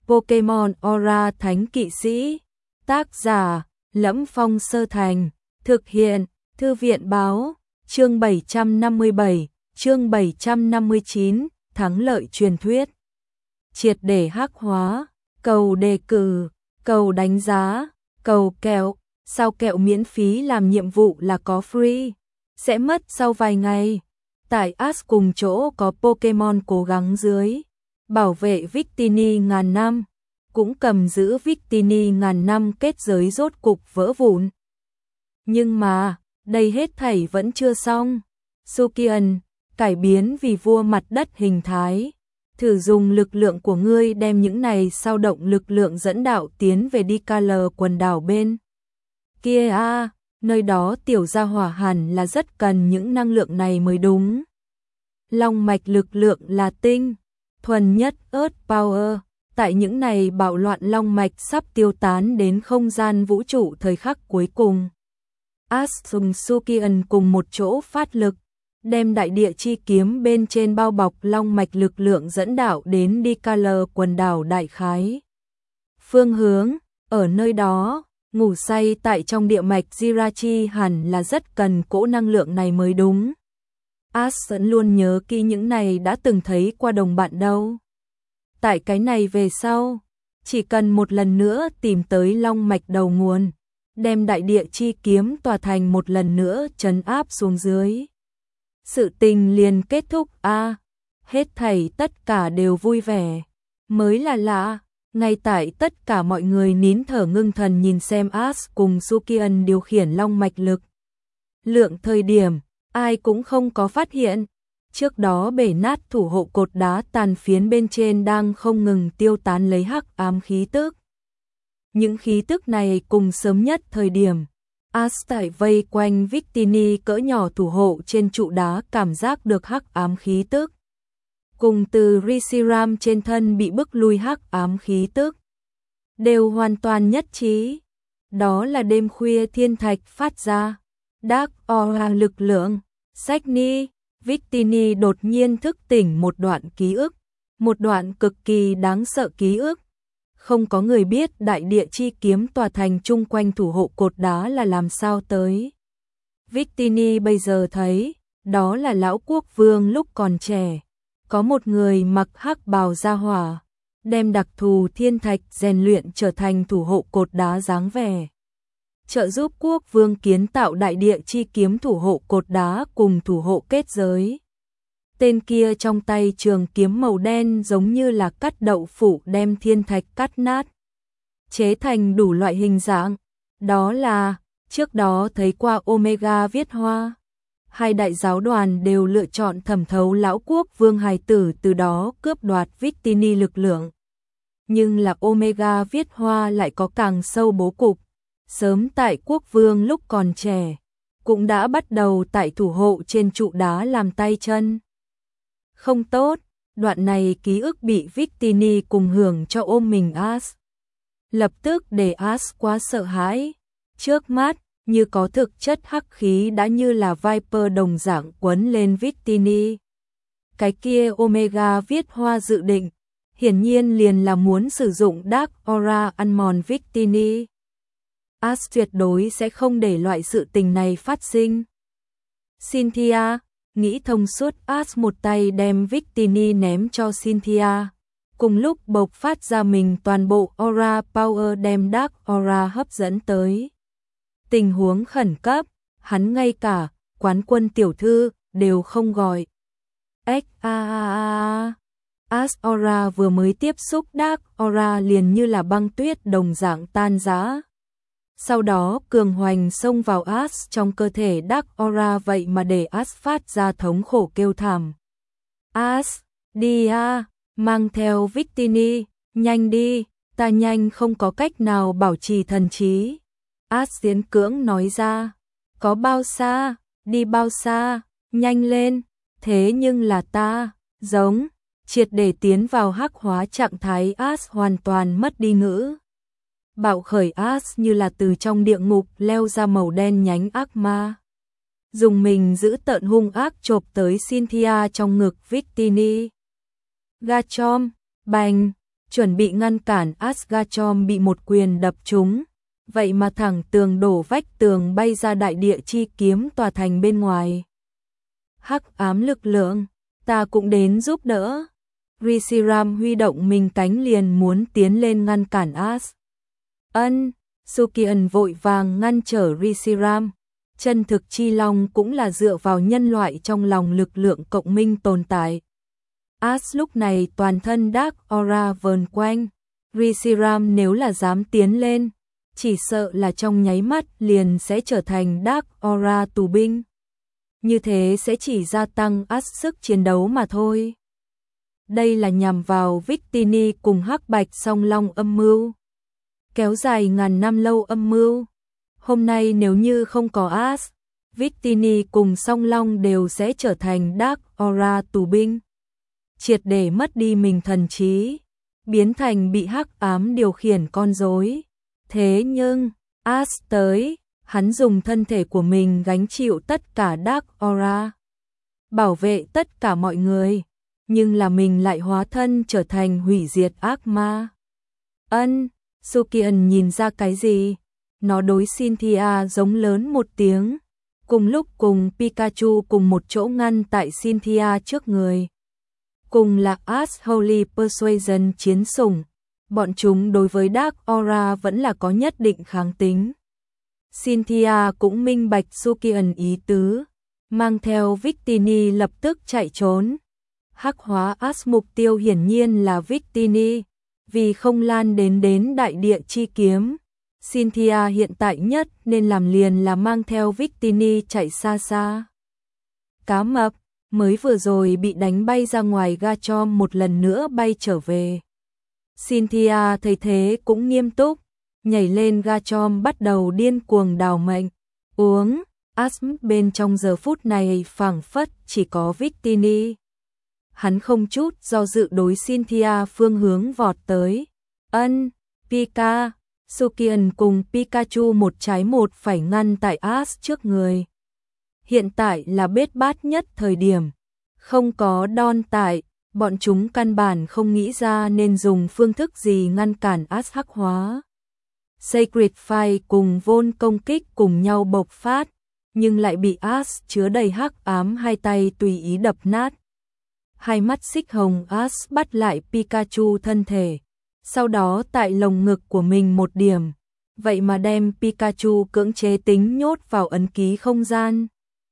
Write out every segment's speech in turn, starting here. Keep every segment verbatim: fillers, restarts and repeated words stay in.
Pokemon Aura Thánh Kỵ Sĩ. Tác giả: Lẫm Phong Sơ Thành. Thực hiện: Thư viện báo. Chương bảy trăm năm mươi bảy, chương bảy trăm năm mươi chín, thắng lợi truyền thuyết. Triệt để hắc hóa, cầu đề cử, cầu đánh giá, cầu kẹo, sao kẹo miễn phí làm nhiệm vụ là có free, sẽ mất sau vài ngày. Tại Ash cùng chỗ có Pokemon cố gắng dưới, bảo vệ Victini ngàn năm, cũng cầm giữ Victini ngàn năm kết giới rốt cục vỡ vụn. Nhưng mà, đây hết thảy vẫn chưa xong. Sukian, cải biến vì vua mặt đất hình thái. Thử dùng lực lượng của ngươi đem những này sao động lực lượng dẫn đạo tiến về Dicala quần đảo bên kia a, à, nơi đó tiểu gia hỏa hẳn là rất cần những năng lượng này mới đúng. Long mạch lực lượng là tinh, thuần nhất Earth Power, tại những này bạo loạn long mạch sắp tiêu tán đến không gian vũ trụ thời khắc cuối cùng. Ash dùng Sukian cùng một chỗ phát lực, đem đại địa chi kiếm bên trên bao bọc long mạch lực lượng dẫn đạo đến Dicala quần đảo đại khái. Phương hướng, ở nơi đó, ngủ say tại trong địa mạch Jirachi hẳn là rất cần cỗ năng lượng này mới đúng. Ash vẫn luôn nhớ kỹ những này đã từng thấy qua đồng bạn đâu. Tại cái này về sau, chỉ cần một lần nữa tìm tới long mạch đầu nguồn, đem đại địa chi kiếm tòa thành một lần nữa trấn áp xuống dưới. Sự tình liền kết thúc a, à, hết thảy tất cả đều vui vẻ. Mới là lạ, ngay tại tất cả mọi người nín thở ngưng thần nhìn xem Ash cùng Sukian điều khiển long mạch lực lượng thời điểm, ai cũng không có phát hiện. Trước đó bể nát thủ hộ cột đá tàn phiến bên trên đang không ngừng tiêu tán lấy hắc ám khí tức. Những khí tức này cùng sớm nhất thời điểm, Ash tại vây quanh Victini cỡ nhỏ thủ hộ trên trụ đá cảm giác được hắc ám khí tức. Cùng từ Reshiram trên thân bị bức lui hắc ám khí tức. Đều hoàn toàn nhất trí. Đó là đêm khuya thiên thạch phát ra. Dark Aura lực lượng. Sagni, Victini đột nhiên thức tỉnh một đoạn ký ức. Một đoạn cực kỳ đáng sợ ký ức. Không có người biết đại địa chi kiếm tòa thành chung quanh thủ hộ cột đá là làm sao tới. Victini bây giờ thấy, đó là lão quốc vương lúc còn trẻ. Có một người mặc hắc bào gia hỏa, đem đặc thù thiên thạch rèn luyện trở thành thủ hộ cột đá dáng vẻ. Trợ giúp quốc vương kiến tạo đại địa chi kiếm thủ hộ cột đá cùng thủ hộ kết giới. Tên kia trong tay trường kiếm màu đen giống như là cắt đậu phụ đem thiên thạch cắt nát, chế thành đủ loại hình dạng. Đó là, trước đó thấy qua Omega viết hoa. Hai đại giáo đoàn đều lựa chọn thẩm thấu lão quốc vương hài tử từ đó cướp đoạt Victini lực lượng. Nhưng là Omega viết hoa lại có càng sâu bố cục. Sớm tại quốc vương lúc còn trẻ, cũng đã bắt đầu tại thủ hộ trên trụ đá làm tay chân. Không tốt, đoạn này ký ức bị Victini cùng hưởng cho ôm mình Ash. Lập tức để Ash quá sợ hãi. Trước mắt, như có thực chất hắc khí đã như là Viper đồng dạng quấn lên Victini. Cái kia Omega viết hoa dự định, hiển nhiên liền là muốn sử dụng Dark Aura ăn mòn Victini. Ash tuyệt đối sẽ không để loại sự tình này phát sinh. Cynthia, nghĩ thông suốt, Ash một tay đem Victini ném cho Cynthia. Cùng lúc bộc phát ra mình toàn bộ Aura Power đem Dark Aura hấp dẫn tới. Tình huống khẩn cấp, hắn ngay cả quán quân tiểu thư đều không gọi. Ếch a a a. Ash Aura vừa mới tiếp xúc Dark Aura liền như là băng tuyết đồng dạng tan rã. Sau đó cường hoành xông vào Ash trong cơ thể Dark Aura vậy mà để Ash phát ra thống khổ kêu thảm. Ash, đi a, mang theo Victini, nhanh đi, ta nhanh không có cách nào bảo trì thần trí. Ash diễn cưỡng nói ra, có bao xa, đi bao xa, nhanh lên, thế nhưng là ta, giống, triệt để tiến vào hắc hóa trạng thái. Ash hoàn toàn mất đi ngữ. Bạo khởi Ash như là từ trong địa ngục leo ra màu đen nhánh ác ma. Dùng mình giữ tợn hung ác chộp tới Cynthia trong ngực Victini. Gachom, bành, chuẩn bị ngăn cản Asgachom bị một quyền đập trúng, vậy mà thẳng tường đổ vách tường bay ra đại địa chi kiếm tòa thành bên ngoài. Hắc ám lực lượng, ta cũng đến giúp đỡ. Reshiram huy động mình cánh liền muốn tiến lên ngăn cản As. Ân, Sukian vội vàng ngăn trở Reshiram. Chân thực chi long cũng là dựa vào nhân loại trong lòng lực lượng cộng minh tồn tại. As lúc này toàn thân Dark Aura vờn quanh. Reshiram nếu là dám tiến lên, chỉ sợ là trong nháy mắt liền sẽ trở thành Dark Aura tù binh. Như thế sẽ chỉ gia tăng As sức chiến đấu mà thôi. Đây là nhằm vào Victini cùng Hắc Bạch Song Long âm mưu. Kéo dài ngàn năm lâu âm mưu. Hôm nay nếu như không có As, Victini cùng Song Long đều sẽ trở thành Dark Aura tù binh. Triệt để mất đi mình thần trí, biến thành bị hắc ám điều khiển con rối. Thế nhưng, As tới, hắn dùng thân thể của mình gánh chịu tất cả Dark Aura, bảo vệ tất cả mọi người, nhưng là mình lại hóa thân trở thành hủy diệt ác ma. Ân, Sukian nhìn ra cái gì? Nó đối Cynthia giống lớn một tiếng, cùng lúc cùng Pikachu cùng một chỗ ngăn tại Cynthia trước người. Cùng là As Holy Persuasion chiến sủng, bọn chúng đối với Dark Aura vẫn là có nhất định kháng tính. Cynthia cũng minh bạch Sukian ý tứ, mang theo Victini lập tức chạy trốn. Hắc hóa As mục tiêu hiển nhiên là Victini, vì không lan đến đến đại địa chi kiếm. Cynthia hiện tại nhất nên làm liền là mang theo Victini chạy xa xa. Cá mập mới vừa rồi bị đánh bay ra ngoài Gachom một lần nữa bay trở về. Cynthia thấy thế cũng nghiêm túc, nhảy lên Gachom bắt đầu điên cuồng đào mệnh, uống. Asm bên trong giờ phút này phảng phất chỉ có Victini. Hắn không chút do dự đối Cynthia phương hướng vọt tới. Ân, Pika, Sukian cùng Pikachu một trái một phải ngăn tại As trước người. Hiện tại là bết bát nhất thời điểm, không có Don tại, bọn chúng căn bản không nghĩ ra nên dùng phương thức gì ngăn cản As hắc hóa. Sacred Fire cùng Vol công kích cùng nhau bộc phát, nhưng lại bị As chứa đầy hắc ám hai tay tùy ý đập nát. Hai mắt xích hồng As bắt lại Pikachu thân thể, sau đó tại lồng ngực của mình một điểm, vậy mà đem Pikachu cưỡng chế tính nhốt vào ấn ký không gian.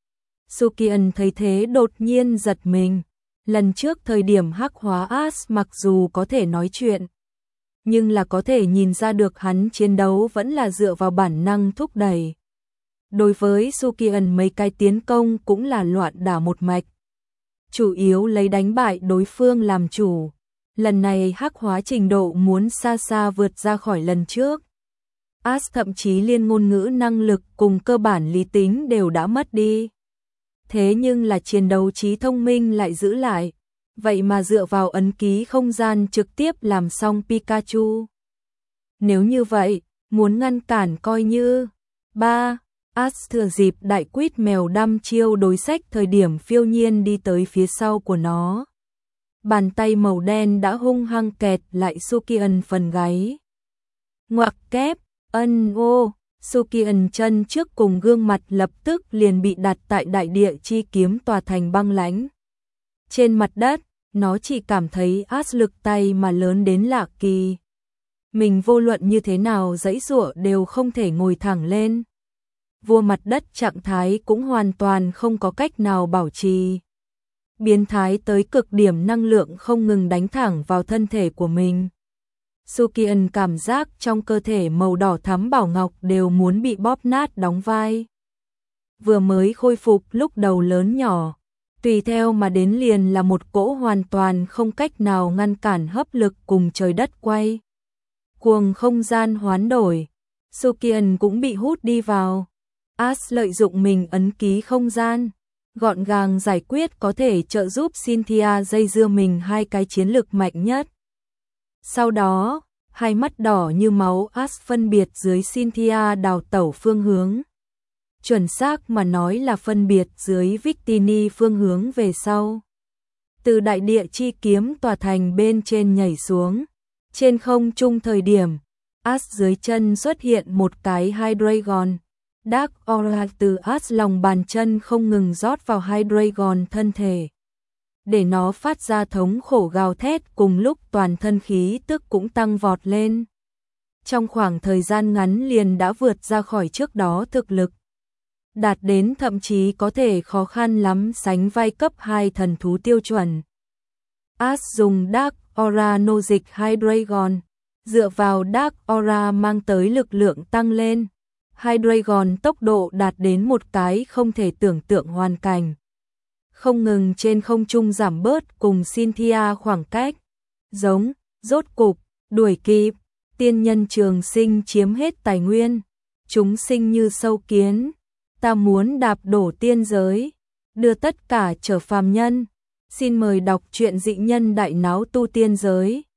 Sukian thấy thế đột nhiên giật mình. Lần trước thời điểm hắc hóa As mặc dù có thể nói chuyện, nhưng là có thể nhìn ra được hắn chiến đấu vẫn là dựa vào bản năng thúc đẩy. Đối với Sukian mấy cái tiến công cũng là loạn đả một mạch, chủ yếu lấy đánh bại đối phương làm chủ. Lần này hắc hóa trình độ muốn xa xa vượt ra khỏi lần trước. As thậm chí liên ngôn ngữ năng lực cùng cơ bản lý tính đều đã mất đi. Thế nhưng là chiến đấu trí thông minh lại giữ lại, vậy mà dựa vào ấn ký không gian trực tiếp làm xong Pikachu. Nếu như vậy, muốn ngăn cản coi như. ba. As thừa dịp đại quýt mèo đăm chiêu đối sách thời điểm phiêu nhiên đi tới phía sau của nó. Bàn tay màu đen đã hung hăng kẹt lại Sukian phần gáy. Ngoặc kép, ân ô, Sukian chân trước cùng gương mặt lập tức liền bị đặt tại đại địa chi kiếm tòa thành băng lãnh. Trên mặt đất, nó chỉ cảm thấy As lực tay mà lớn đến lạ kỳ. Mình vô luận như thế nào giãy giụa đều không thể ngồi thẳng lên. Vua mặt đất trạng thái cũng hoàn toàn không có cách nào bảo trì. Biến thái tới cực điểm năng lượng không ngừng đánh thẳng vào thân thể của mình. Sukian cảm giác trong cơ thể màu đỏ thắm bảo ngọc đều muốn bị bóp nát đóng vai. Vừa mới khôi phục lúc đầu lớn nhỏ, tùy theo mà đến liền là một cỗ hoàn toàn không cách nào ngăn cản hấp lực cùng trời đất quay. Cuồng không gian hoán đổi, Sukian cũng bị hút đi vào. As lợi dụng mình ấn ký không gian, gọn gàng giải quyết có thể trợ giúp Cynthia dây dưa mình hai cái chiến lực mạnh nhất. Sau đó, hai mắt đỏ như máu As phân biệt dưới Cynthia đào tẩu phương hướng. Chuẩn xác mà nói là phân biệt dưới Victini phương hướng về sau. Từ đại địa chi kiếm tòa thành bên trên nhảy xuống, Trên không trung thời điểm, Ash dưới chân xuất hiện một cái Hydreigon. Dark Aura từ Ash lòng bàn chân không ngừng rót vào Hydreigon thân thể, để nó phát ra thống khổ gào thét, cùng lúc toàn thân khí tức cũng tăng vọt lên. Trong khoảng thời gian ngắn liền đã vượt ra khỏi trước đó thực lực đạt đến thậm chí có thể khó khăn lắm sánh vai cấp hai thần thú tiêu chuẩn. Ash dùng Dark Aura nô dịch Hydreigon, dựa vào Dark Aura mang tới lực lượng tăng lên. Hydreigon tốc độ đạt đến một cái không thể tưởng tượng hoàn cảnh. Không ngừng trên không trung giảm bớt cùng Cynthia khoảng cách. Giống, rốt cục, đuổi kịp, tiên nhân trường sinh chiếm hết tài nguyên. Chúng sinh như sâu kiến. Ta muốn đạp đổ tiên giới, đưa tất cả trở phàm nhân. Xin mời đọc truyện Dị Nhân Đại Náo Tu Tiên Giới.